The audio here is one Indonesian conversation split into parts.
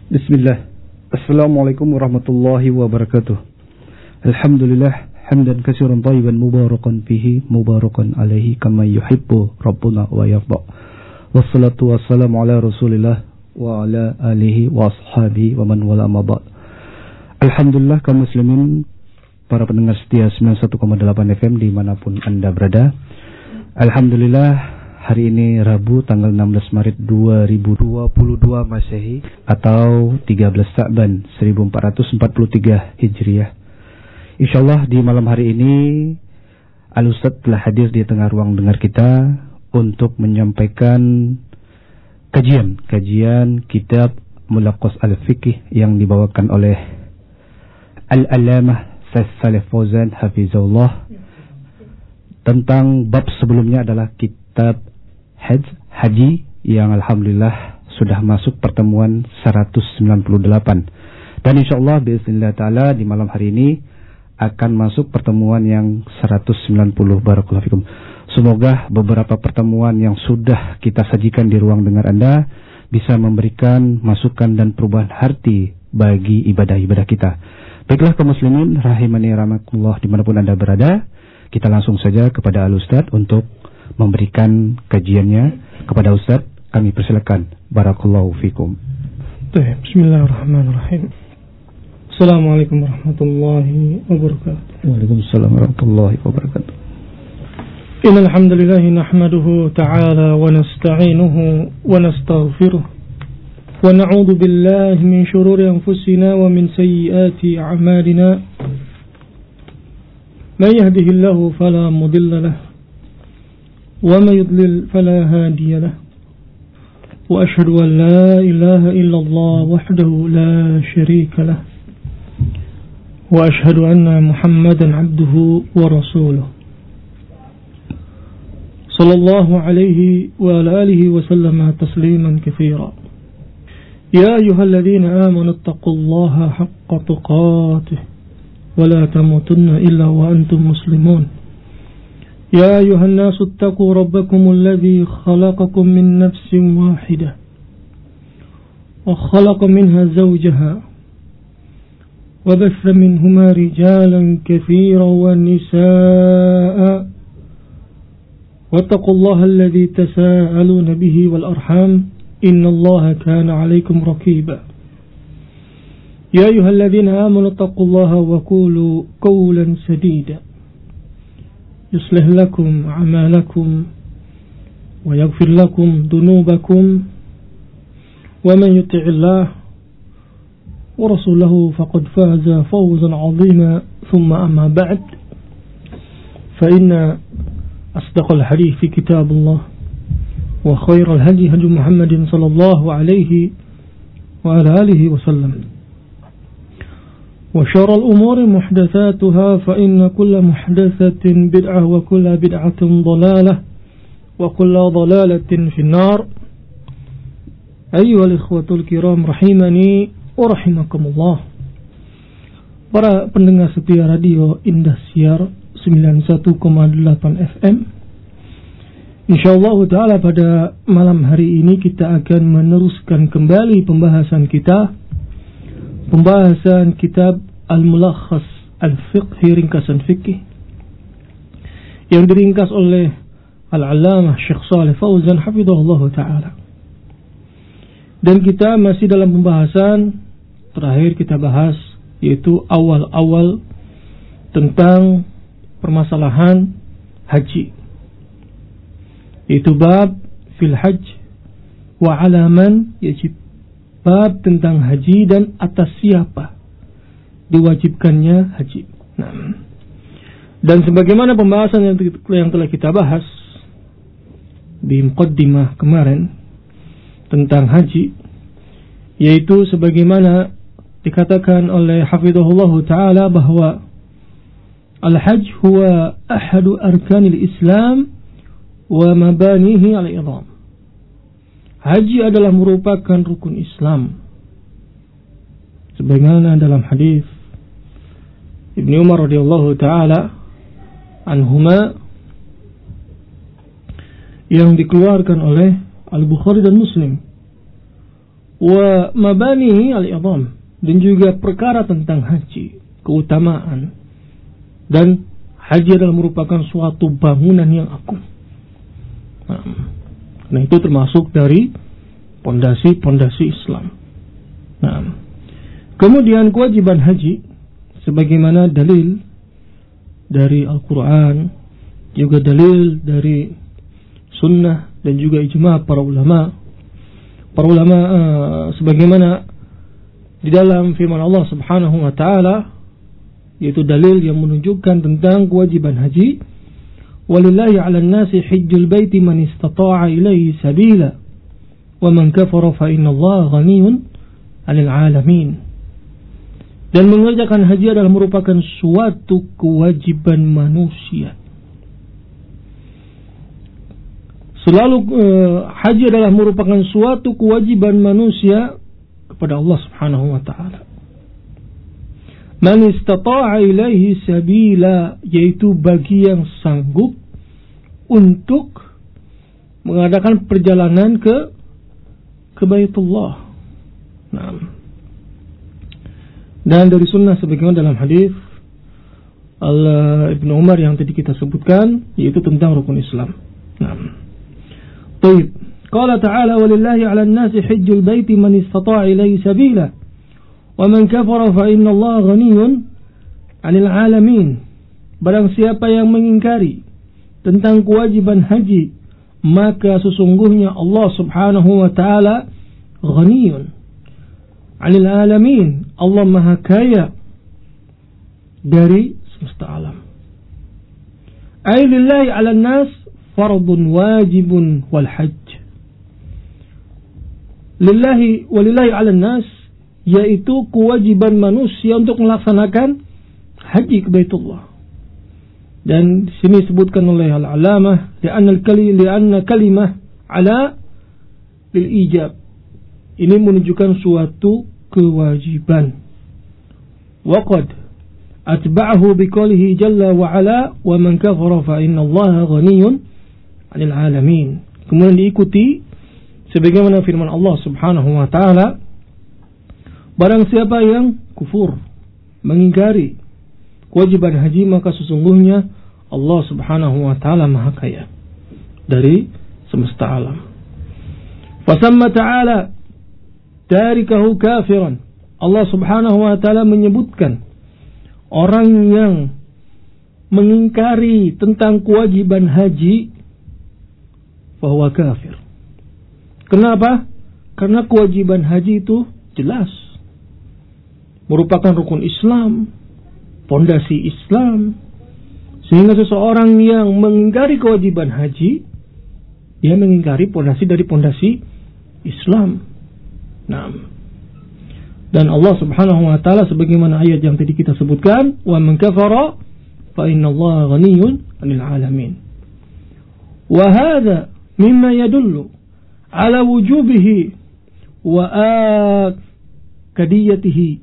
Bismillah. Assalamualaikum warahmatullahi wabarakatuh. Alhamdulillah hamdan katsiran thayyiban mubarakan fihi mubarakan alaihi kama yuhibbu rabbuna wa yarda. Wassalatu wassalamu ala Rasulillah wa ala alihi wa ashabihi wa man wala amma ba'd. Alhamdulillah kaum muslimin, para pendengar setia 91,8 FM dimanapun Anda berada. Alhamdulillah, hari ini Rabu tanggal 16 Maret 2022 Masehi atau 13 Sa'ban 1443 Hijriah. Insyaallah di malam hari ini Al-Ustadz telah hadir di tengah ruang dengar kita untuk menyampaikan kajian kitab Mulaqqas Al-Fiqh yang dibawakan oleh Al-Allamah Saleh Fauzan Hafizahullah. Tentang bab sebelumnya adalah kitab Haji yang alhamdulillah sudah masuk pertemuan 198, dan insyaallah bismillah ta'ala di malam hari ini akan masuk pertemuan yang 190. Barakallahu fikum. Semoga beberapa pertemuan yang sudah kita sajikan di ruang dengar Anda bisa memberikan masukan dan perubahan arti bagi ibadah-ibadah kita. Baiklah kaum muslimin rahimani rahimakumullah dimanapun Anda berada, kita langsung saja kepada Al-Ustadz untuk memberikan kajiannya. Kepada Ustaz kami persilakan. Barakallahu fikum. Bismillahirrahmanirrahim. Assalamualaikum warahmatullahi wabarakatuh. Waalaikumsalam warahmatullahi wabarakatuh. Innal hamdalillah nahmaduhu ta'ala wa nasta'inuhu wa nastaghfiruh wa na'udzu billahi min shururi anfusina wa min sayyiati a'malina. Man yahdihillahu fala mudilla lahu وما يضلل فلا هادي له وأشهد أن لا إله إلا الله وحده لا شريك له وأشهد أن محمدا عبده ورسوله صلى الله عليه وعلى آله وسلم تسليما كثيرا. يا أيها الذين آمنوا اتقوا الله حق تقاته ولا تموتن إلا وأنتم مسلمون. يا أيها الناس اتقوا ربكم الذي خلقكم من نفس واحدة وخلق منها زوجها وبث منهما رجالا كثيرا ونساء واتقوا الله الذي تساءلون به والأرحام إن الله كان عليكم رقيبا. يا أيها الذين آمنوا اتقوا الله وقولوا قولا سديدا يصلح لكم أعمالكم ويغفر لكم ذنوبكم ومن يطع الله ورسوله فقد فاز فوزا عظيما. ثم أما بعد فإن أصدق الحديث في كتاب الله وخير الهدي هدي محمد صلى الله عليه وعلى آله وسلم وشر الأمور محدثاتها فإن كل محدثة بدعة وكل بدعة ضلالة وكل ضلالة في النار. أيها الإخوة الكرام رحمني ورحمكم الله. Para pendengar setia radio Indosiar 91,8 FM. Insyaallah ta'ala pada malam hari ini kita akan meneruskan kembali pembahasan kitab Al-Mulaqqas Al-Fiqh, ringkasan fikih yang diringkas oleh Al-Allamah Syekh Saleh Fauzan hafizahullah ta'ala. Dan kita masih dalam pembahasan terakhir kita bahas, yaitu awal-awal tentang permasalahan haji, yaitu bab fil hajj wa alaman yajib, bab tentang haji dan atas siapa diwajibkannya haji. Nah, dan sebagaimana pembahasan yang telah kita bahas di muqaddimah kemarin tentang haji, yaitu sebagaimana dikatakan oleh hafizahullah ta'ala bahwa al-hajj huwa ahadu arkanil Islam wa mabanihi al-idham. Haji adalah merupakan rukun Islam, sebagaimana dalam hadis Ibnu Umar radhiyallahu taala anhuma yang dikeluarkan oleh Al-Bukhari dan Muslim wa mabani al-idham, dan juga perkara tentang haji, keutamaan, dan haji adalah merupakan suatu bangunan yang agung. Nah, itu termasuk dari pondasi-pondasi Islam. Nah, kemudian kewajiban haji sebagaimana dalil dari Al-Quran, juga dalil dari sunnah, dan juga ijma' para ulama. Para ulama sebagaimana di dalam firman Allah Subhanahu wa taala, yaitu dalil yang menunjukkan tentang kewajiban haji. Walillahi 'alan nasi hajjul baiti man istata'a ilaihi sabila wa man kafara fa innallaha ghaniyyun 'anil 'alamin. Dan mengerjakan haji adalah merupakan suatu kewajiban manusia. Selalu haji adalah merupakan suatu kewajiban manusia kepada Allah Subhanahu wa taala. Man istata'a ilaihi sabila, yaitu bagi yang sanggup untuk mengadakan perjalanan ke Baitullah. Nah, dan dari sunnah sebagaimana dalam hadis Ibnu Umar yang tadi kita sebutkan, yaitu tentang rukun Islam. Nah, baik. Qala ta'ala walillahi 'alan nasi hajjul baiti man istata'a ilaihi sabila wa man kafara fa innallaha ghaniyyun 'anil 'alamin. Barang siapa yang mengingkari tentang kewajiban haji, maka sesungguhnya Allah Subhanahu wa taala ghaniyyun 'anil 'alamin. Allah Maha Kaya dari semesta alam. Ay lillahi 'alan nas fardun wajibun wal hajj. Lillahi walillahi 'alan nas, yaitu kewajiban manusia untuk melaksanakan haji ke Baitullah. Dan di sini disebutkan oleh al-alamah li'anna kalimah ala lil ijab. Ini menunjukkan suatu kewajiban. Wa qad atba'ahu biqaulihi jalla wa ala wa man kafara fa innallaha ghaniyyun 'anil 'alamin. Kemudian diikuti sebagaimana firman Allah Subhanahu wa taala, barang siapa yang kufur, mengingkari kewajiban haji, maka sesungguhnya Allah Subhanahu wa taala Maha Kaya dari semesta alam. Fasamma ta'ala tarikahu kafiran. Allah Subhanahu wa taala menyebutkan orang yang mengingkari tentang kewajiban haji bahwa kafir. Kenapa? Karena kewajiban haji itu jelas merupakan rukun Islam, pondasi Islam, sehingga seseorang yang mengingkari kewajiban haji, dia mengingkari pondasi dari pondasi Islam. Nah, dan Allah Subhanahu wa taala sebagaimana ayat yang tadi kita sebutkan, wa man kafara fa innallaha ghaniyyun 'anil 'alamin. Wa hadha mimma yadullu ala wujubihi wa akadiyatihi.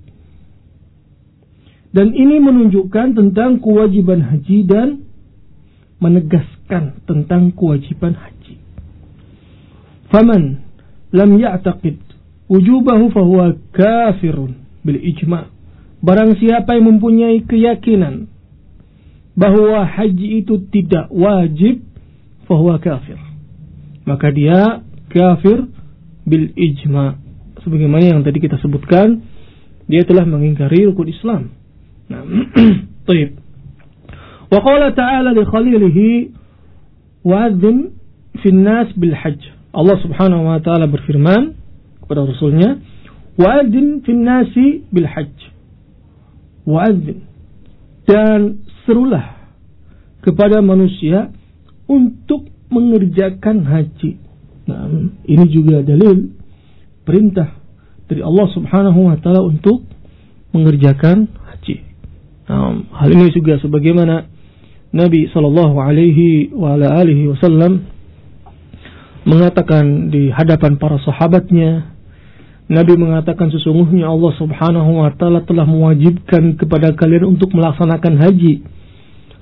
Dan ini menunjukkan tentang kewajiban haji dan menegaskan tentang kewajiban haji. Faman lam ya'taqid wujubahu fahuwa kafirun bil ijma'. Barang siapa yang mempunyai keyakinan bahwa haji itu tidak wajib, fahuwa kafir, maka dia kafir bil ijma'. Sebagaimana yang tadi kita sebutkan, dia telah mengingkari rukun Islam. Nah, baik. Wa qala ta'ala li khalilihi wa'adzin fin nas bil hajj. Allah Subhanahu wa taala berfirman kepada Rasulnya, wa'adzin fin nasi bil hajj. Wa'adzin, dan serulah kepada manusia untuk mengerjakan haji. Nah, ini juga dalil perintah dari Allah Subhanahu wa taala untuk mengerjakan haji. Nah, hal ini juga sebagaimana Nabi sallallahu alaihi wasallam mengatakan di hadapan para sahabatnya. Nabi mengatakan, sesungguhnya Allah Subhanahu wa taala telah mewajibkan kepada kalian untuk melaksanakan haji,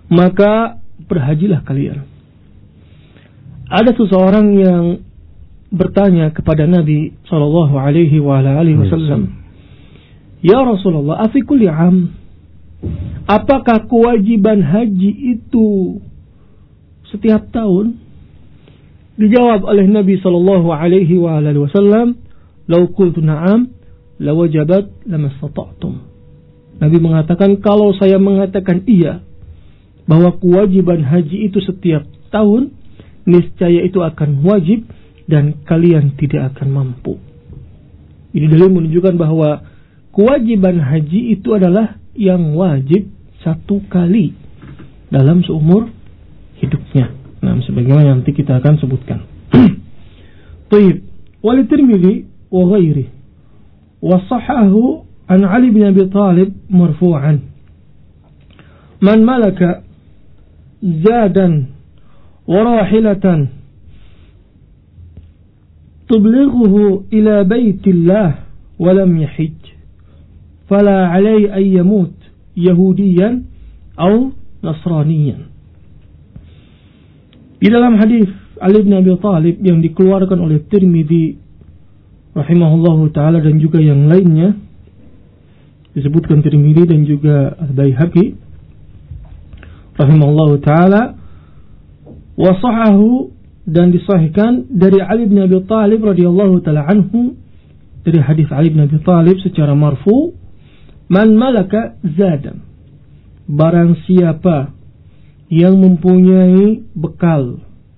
maka berhajilah kalian. Ada seseorang yang bertanya kepada Nabi sallallahu alaihi wasallam, "Ya Rasulullah, afi kulli am, apakah kewajiban haji itu setiap tahun?" Dijawab oleh Nabi sallallahu alaihi wasallam, "Lau qultu na'am, lawajabat lamastata'tum." Nabi mengatakan, kalau saya mengatakan iya, bahwa kewajiban haji itu setiap tahun, niscaya itu akan wajib dan kalian tidak akan mampu. Ini dalil menunjukkan bahwa kewajiban haji itu adalah yang wajib satu kali dalam seumur hidupnya. Nah, sebagaimana nanti kita akan sebutkan. Taib. Wali Tirmidzi wa ghairi wa sahahu an Ali bin Abi Thalib marfu'an, man malaka zadan wa rahilatan tublighuhu ila baitillah wa lam yahij fala alayhi an yamut yahudiyan aw nasraniyan. Di dalam hadis Ali bin Abi Thalib yang dikeluarkan oleh Tirmidzi rahimahullahu taala dan juga yang lainnya, disebutkan Tirmidzi dan juga Al-Baihaqi rahimahullahu taala, wa sahahu, dan disahihkan dari Ali bin Abi Thalib radhiyallahu taala anhu, dari hadis Ali bin Abi Thalib secara marfu, man malaka zadan, barang siapa yang mempunyai bekal,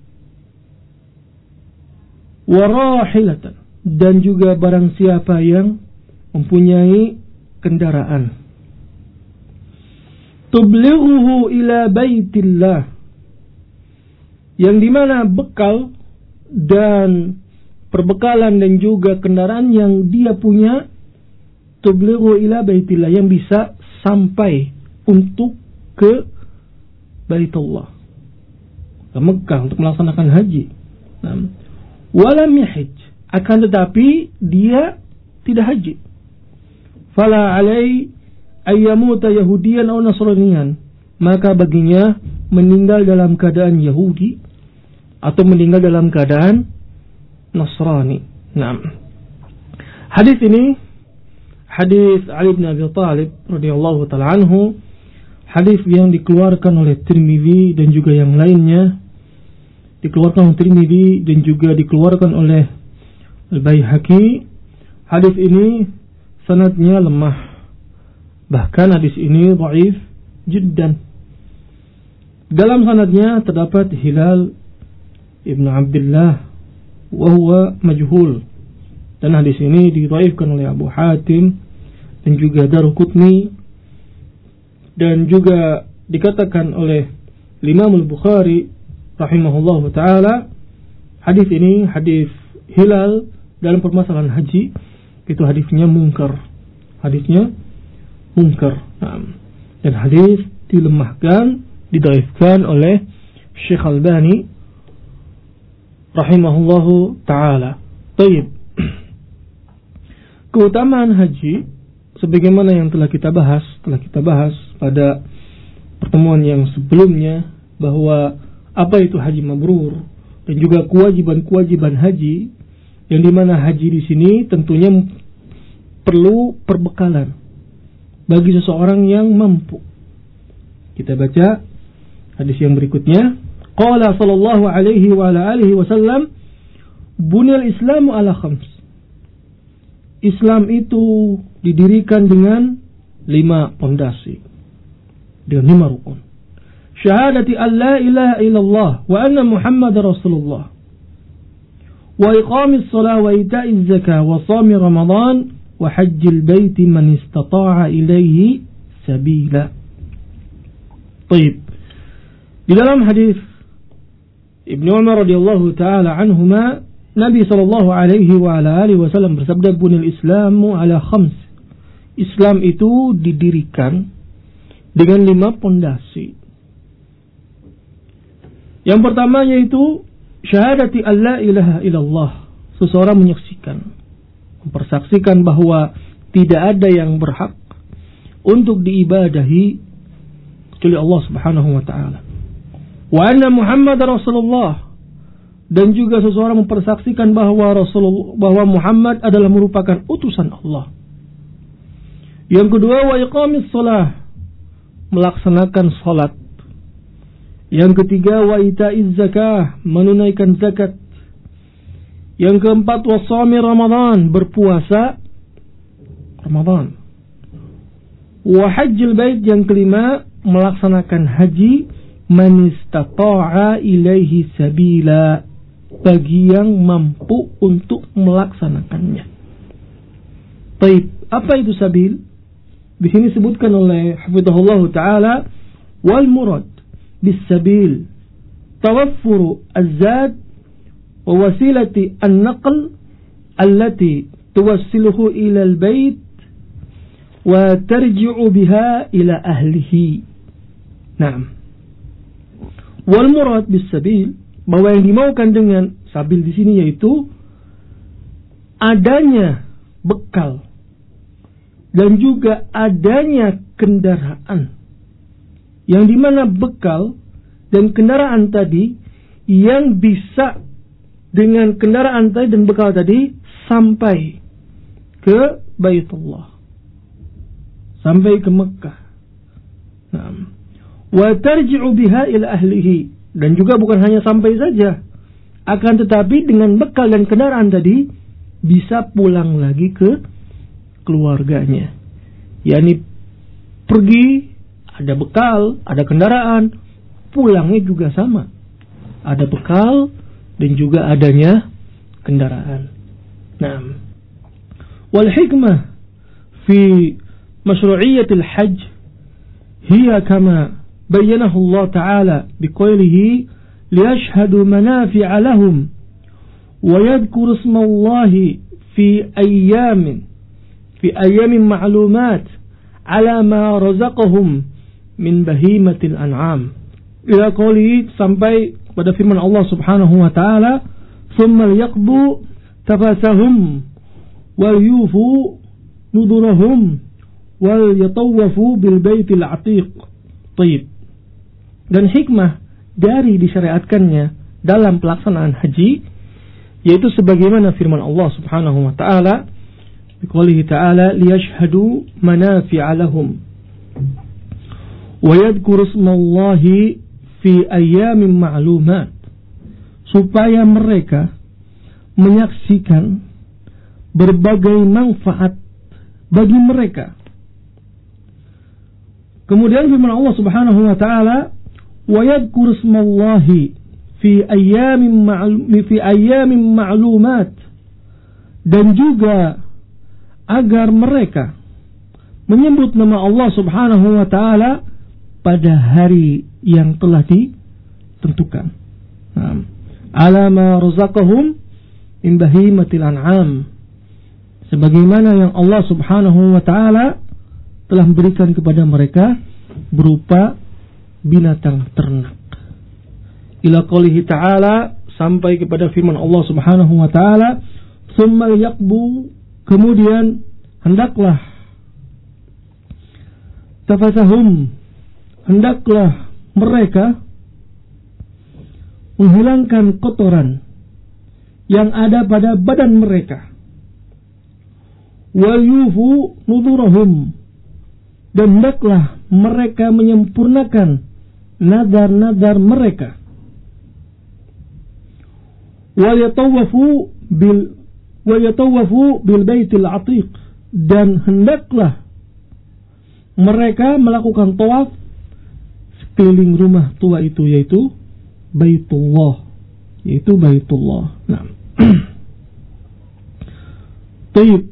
wa rahilatan, dan juga barang siapa yang mempunyai kendaraan, tublighuhu ila baitillah, yang dimana bekal dan perbekalan dan juga kendaraan yang dia punya, tublighu ila baitillah, yang bisa sampai untuk ke Baitullah, ke Mekah untuk melaksanakan haji. Walam yahij, akan tetapi dia tidak haji. Fala alai ayyamuta yahudiyan atau nasraniyan, maka baginya meninggal dalam keadaan Yahudi atau meninggal dalam keadaan Nasrani. Nah, hadis ini hadis Ali bin Abi Thalib radhiyallahu taala anhu, hadis yang dikeluarkan oleh Tirmidzi dan juga yang lainnya, dikeluarkan oleh Tirmidzi dan juga dikeluarkan oleh Al-Baihaqi. Hadis ini sanadnya lemah, bahkan hadis ini dhaif jiddan. Dalam sanadnya terdapat Hilal ibn Abdullah wa huwa majhul, dan hadis ini didhaifkan oleh Abu Hatim dan juga Daruqutni, dan juga dikatakan oleh Imam Al-Bukhari rahimahullahu taala, hadis ini, hadis Hilal dalam permasalahan haji, itu hadisnya munkar. Hadisnya munkar. Dan hadis dilemahkan, didhaifkan oleh Syekh Albani rahimahullahu taala. Baik. Keutamaan haji sebagaimana yang telah kita bahas pada pertemuan yang sebelumnya, bahwa apa itu haji mabrur dan juga kewajiban haji, yang dimana haji di sini tentunya perlu perbekalan bagi seseorang yang mampu. Kita baca hadis yang berikutnya. Qala sallallahu alaihi wa ala alihi wasallam, bunyal islamu ala khams. Islam itu didirikan dengan 5 pondasi, dengan 5 rukun. Syahadati an la ilaha illallah wa anna Muhammadar Rasulullah, wa iqamis salat wa ita'iz zakah wa shami Ramadan wa hajjil baiti man istata'a ilaihi sabila. Baik. Di dalam hadis Ibnu Umar radhiyallahu taala anhuma, Nabi sallallahu alaihi wa ala alihi wasallam bersabda, bunil islamu ala khams. Islam itu didirikan dengan 5 pondasi. Yang pertama yaitu syahadati an la ilaha illallah, seseorang menyaksikan, mempersaksikan bahwa tidak ada yang berhak untuk diibadahi kecuali Allah Subhanahu wa taala. Wa anna Muhammadar Rasulullah, dan juga seseorang mempersaksikan bahwa Muhammad adalah merupakan utusan Allah. Yang kedua, wa iqamis shalah, melaksanakan salat. Yang ketiga, wa ita'iz zakah, menunaikan zakat. Yang keempat, wa shaumi Ramadan, berpuasa Ramadan. Wa hajjil bait, yang kelima, melaksanakan haji, man istata'a ilaihi sabila, bagi yang mampu untuk melaksanakannya. Baik, apa itu sabil? Di sini disebutkan oleh hafizahullah taala, wal murad bis sabil tawaffuru az-zad wa wasilati an-naql allati tuwassiluhu ila al-bait wa tarji'u biha ila ahlihi. Naam. Wal murad bis sabil, bahwa yang dimaukan dengan sabil di sini yaitu adanya bekal dan juga adanya kendaraan, yang dimana bekal dan kendaraan tadi yang bisa dengan kendaraan tadi dan bekal tadi sampai ke Baitullah, sampai ke Mekah. Nah, wa tarji'u biha ila ahlihi, dan juga bukan hanya sampai saja, akan tetapi dengan bekal dan kendaraan tadi bisa pulang lagi ke keluarganya. yakni pergi ada bekal, ada kendaraan, pulangnya juga sama, ada bekal dan juga adanya kendaraan. Nah, wal hikmah fi masyru'iyyatil hajj hiya kama bayyanahu Allah Ta'ala biqaulihi liyashhadu manafi'a lahum wa yadhkuru ismallahi fi ayyamin ma'lumat ala ma razaqahum min bahimatil an'am. Ila qawli, sampai pada firman Allah Subhanahu wa taala, "Tsumma yaqbu tafasahum wal yufu nudurahum wal yatawafu bil baitil atiq." Baik. Dan hikmah dari disyariatkannya dalam pelaksanaan haji yaitu sebagaimana firman Allah Subhanahu wa taala, biqoulihi ta'ala liyashhadu manafi'a lahum wa yadhkuru ismallahi fi ayyamin ma'lumat, supaya mereka menyaksikan berbagai manfaat bagi mereka. Kemudian firman Allah Subhanahu wa taala, wa yadhkuru ismallahi fi ayyamin ma'lumat, dan juga agar mereka menyebut nama Allah Subhanahu wa taala pada hari yang telah ditentukan. Ala ma razaqahum min bahimatil an'am, sebagaimana yang Allah Subhanahu wa taala telah memberikan kepada mereka berupa binatang ternak. Ila qoulihi ta'ala, sampai kepada firman Allah Subhanahu wa taala, "Tsumma yaqbu", kemudian hendaklah tafasahum, hendaklah mereka menghilangkan kotoran yang ada pada badan mereka, wal yufu nudurahum, dan hendaklah mereka menyempurnakan nadar-nadar mereka, wal yatawafu bil baitil atiq, dan hendaklah mereka melakukan tawaf sekeliling rumah tua itu, yaitu Baitullah, Nah. Tayyib.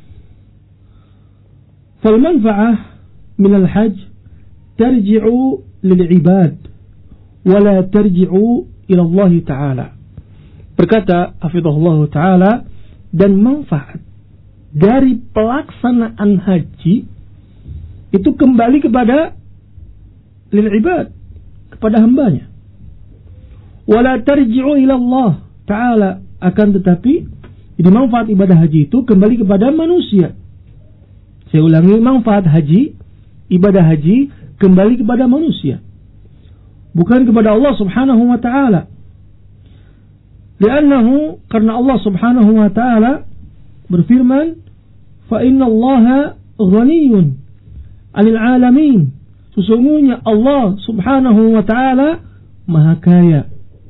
Fal manfa'ah min al-hajj tarji'u lil ibad wa la tarji'u ila Allah Ta'ala. Berkata hafizahullah taala, dan manfaat dari pelaksanaan haji itu kembali kepada lil ibad, kepada hambanya. Wala tarji'u ila Allah Ta'ala, akan tetapi jadi manfaat ibadah haji itu kembali kepada manusia. Saya ulangi, manfaat haji, ibadah haji kembali kepada manusia, bukan kepada Allah Subhanahu wa taala. Li'annahu, karena Allah subhanahu wa ta'ala berfirman, fa inna allaha ghaniyun 'anil 'alamin. Sesungguhnya Allah subhanahu wa ta'ala maha kaya.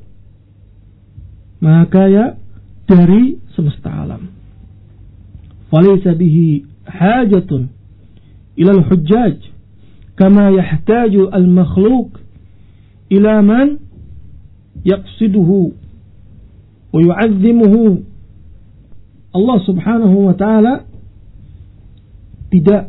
Maha kaya dari semesta alam. Falaysa bihi hajatun ilal hujjaj kama yahtaju al-makhluq ila man yaqsiduhu wa yu'azzimuhu. Allah subhanahu wa ta'ala tidak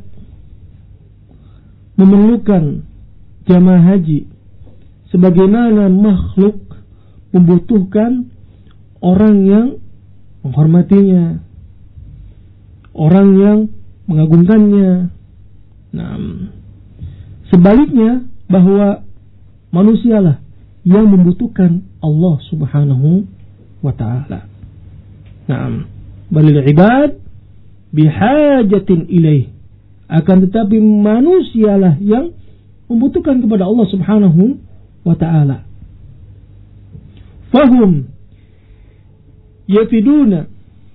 memerlukan jamaah haji sebagaimana makhluk membutuhkan orang yang menghormatinya, orang yang mengagungkannya. Nah, sebaliknya bahwa manusialah yang membutuhkan Allah subhanahu wa ta'ala. Nah, balil ibad bihajatin ilaih. Akan tetapi manusialah yang membutuhkan kepada Allah subhanahu wa ta'ala. Fahum yafiduna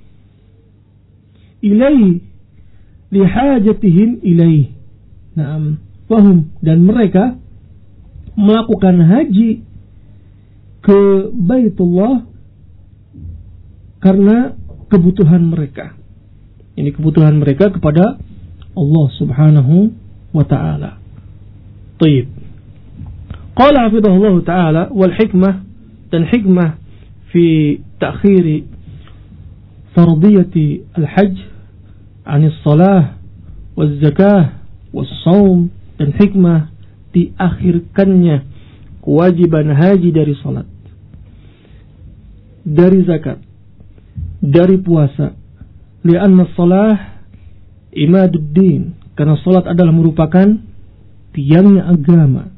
ilaih lihajatihim ilaih. Naam, fahum, dan mereka melakukan haji ke Baitullah karena kebutuhan mereka. Ini kebutuhan mereka kepada Allah subhanahu wa ta'ala. Taib. Qala hafidhahullah ta'ala, wal hikmah, dan hikmah fi ta'khiri fardiyati al-hajj anis salah wal zakah wal saum, dan hikmah diakhirkannya kewajiban haji dari salat, dari zakat, dari puasa. Lianna salah imaduddin, karena salat adalah merupakan tiangnya agama.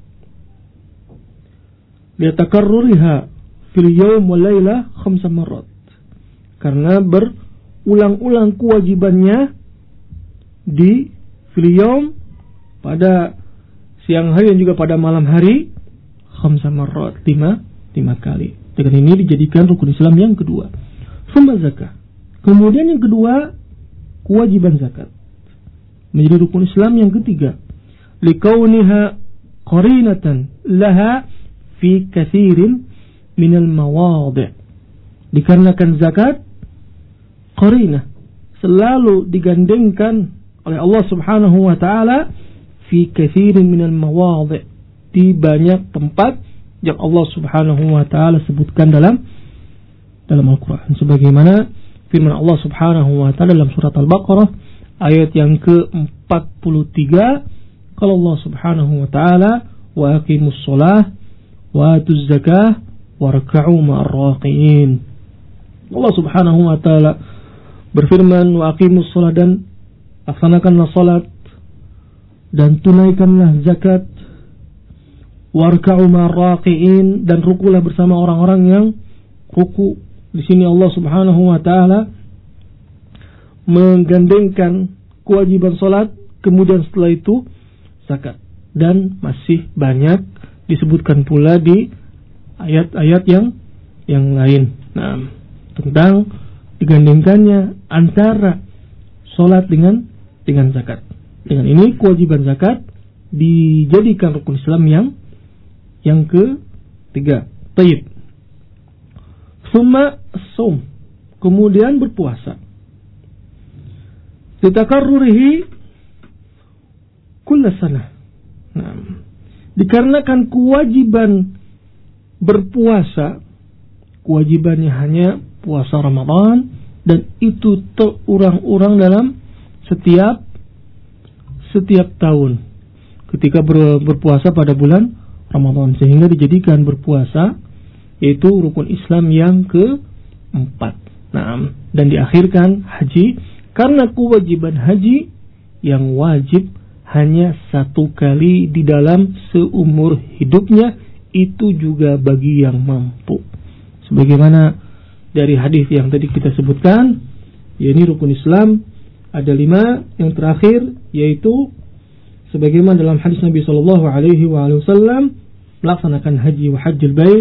Liatakarruriha fil yawm wal layla 5 marrat, karena berulang-ulang kewajibannya di fil yawm, pada siang hari dan juga pada malam hari, 5 marrat, 5 kali. Dengan ini dijadikan rukun Islam yang kedua. Summa zakah, kemudian yang kedua kewajiban zakat menjadi rukun Islam yang ketiga. Likauniha qarinatan laha fi kathirin minal mawadi', dikarenakan zakat qarinah, selalu digandengkan oleh Allah subhanahu wa ta'ala fi kathirin minal mawadi', di banyak tempat yang Allah subhanahu wa ta'ala sebutkan dalam Al-Quran, sebagaimana firman Allah subhanahu wa ta'ala dalam surat Al-Baqarah ayat yang ke-43, kalau Allah subhanahu wa ta'ala wa aqimus sholah wa atuz zakah warka'u ma'ar raqiin. Allah subhanahu wa ta'ala berfirman, wa aqimus sholah, dan laksanakanlah salat dan tunaikanlah zakat, warka'u ma'ar raqiin, dan rukulah bersama orang-orang yang ruku. Di sini Allah subhanahu wa ta'ala menggandengkan kewajiban salat, kemudian setelah itu zakat, dan masih banyak disebutkan pula di ayat-ayat yang lain. Nah, tentang digandengkannya antara salat dengan zakat. Dengan ini kewajiban zakat dijadikan rukun Islam yang ketiga. Taib. Summa as-saum, kemudian berpuasa. Ditakarrurihi kulla sanah. Nah, dikarenakan kewajiban berpuasa, kewajibannya hanya puasa Ramadan, dan itu terurang-urang dalam setiap tahun ketika berpuasa pada bulan Ramadan, sehingga dijadikan berpuasa yaitu rukun Islam yang keempat. Nah, dan diakhirkan haji, karena kewajiban haji yang wajib hanya 1 kali di dalam seumur hidupnya, itu juga bagi yang mampu. Sebagaimana dari hadis yang tadi kita sebutkan, yakni rukun Islam ada 5, yang terakhir yaitu sebagaimana dalam hadis Nabi sallallahu alaihi wasallam, melaksanakan haji wa hajjul bait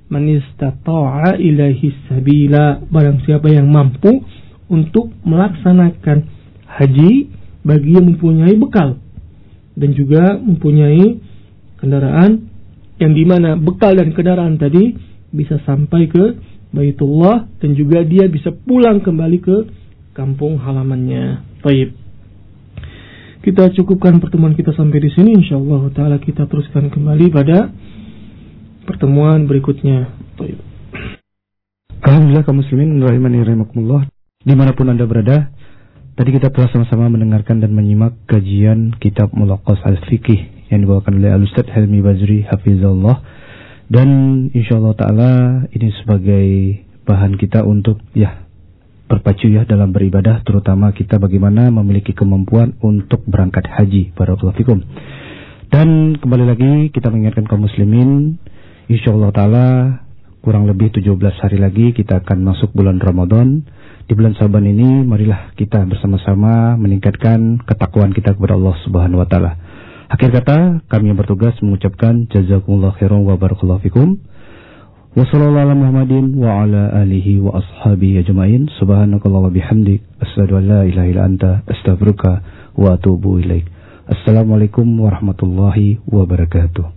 man istata'a ilaihi sabila, barang siapa yang mampu untuk melaksanakan haji bagi yang mempunyai bekal dan juga mempunyai kendaraan, yang dimana bekal dan kendaraan tadi bisa sampai ke Baitullah dan juga dia bisa pulang kembali ke kampung halamannya. Baik. Kita cukupkan pertemuan kita sampai di sini. Insyaallah taala kita teruskan kembali pada pertemuan berikutnya. Baik. Alhamdulillah kaum muslimin rahimani rahimakumullah, dimanapun Anda berada. Tadi kita telah sama-sama mendengarkan dan menyimak kajian kitab Mulaqqas Al-Fiqih yang dibawakan oleh Al-Ustaz Helmi Bazri Hafizahullah, dan insyaallah taala ini sebagai bahan kita untuk berpacu dalam beribadah, terutama kita bagaimana memiliki kemampuan untuk berangkat haji. Barakallahu fikum. Dan kembali lagi kita mengingatkan kaum muslimin, insyaallah taala kurang lebih 17 hari lagi kita akan masuk bulan Ramadan. Di bulan Syaban ini marilah kita bersama-sama meningkatkan ketakwaan kita kepada Allah Subhanahu wa taala. Akhir kata, kami yang bertugas mengucapkan jazakumullah khairan wa barakallahu fikum. Wa sallallahu ala Muhammadin wa ala alihi wa ashabihi ajma'in. Subhanakallah wa bihamdik, asyhadu an la ilaha illa anta, astaghfiruka wa atubu ilaik. Assalamualaikum warahmatullahi wabarakatuh.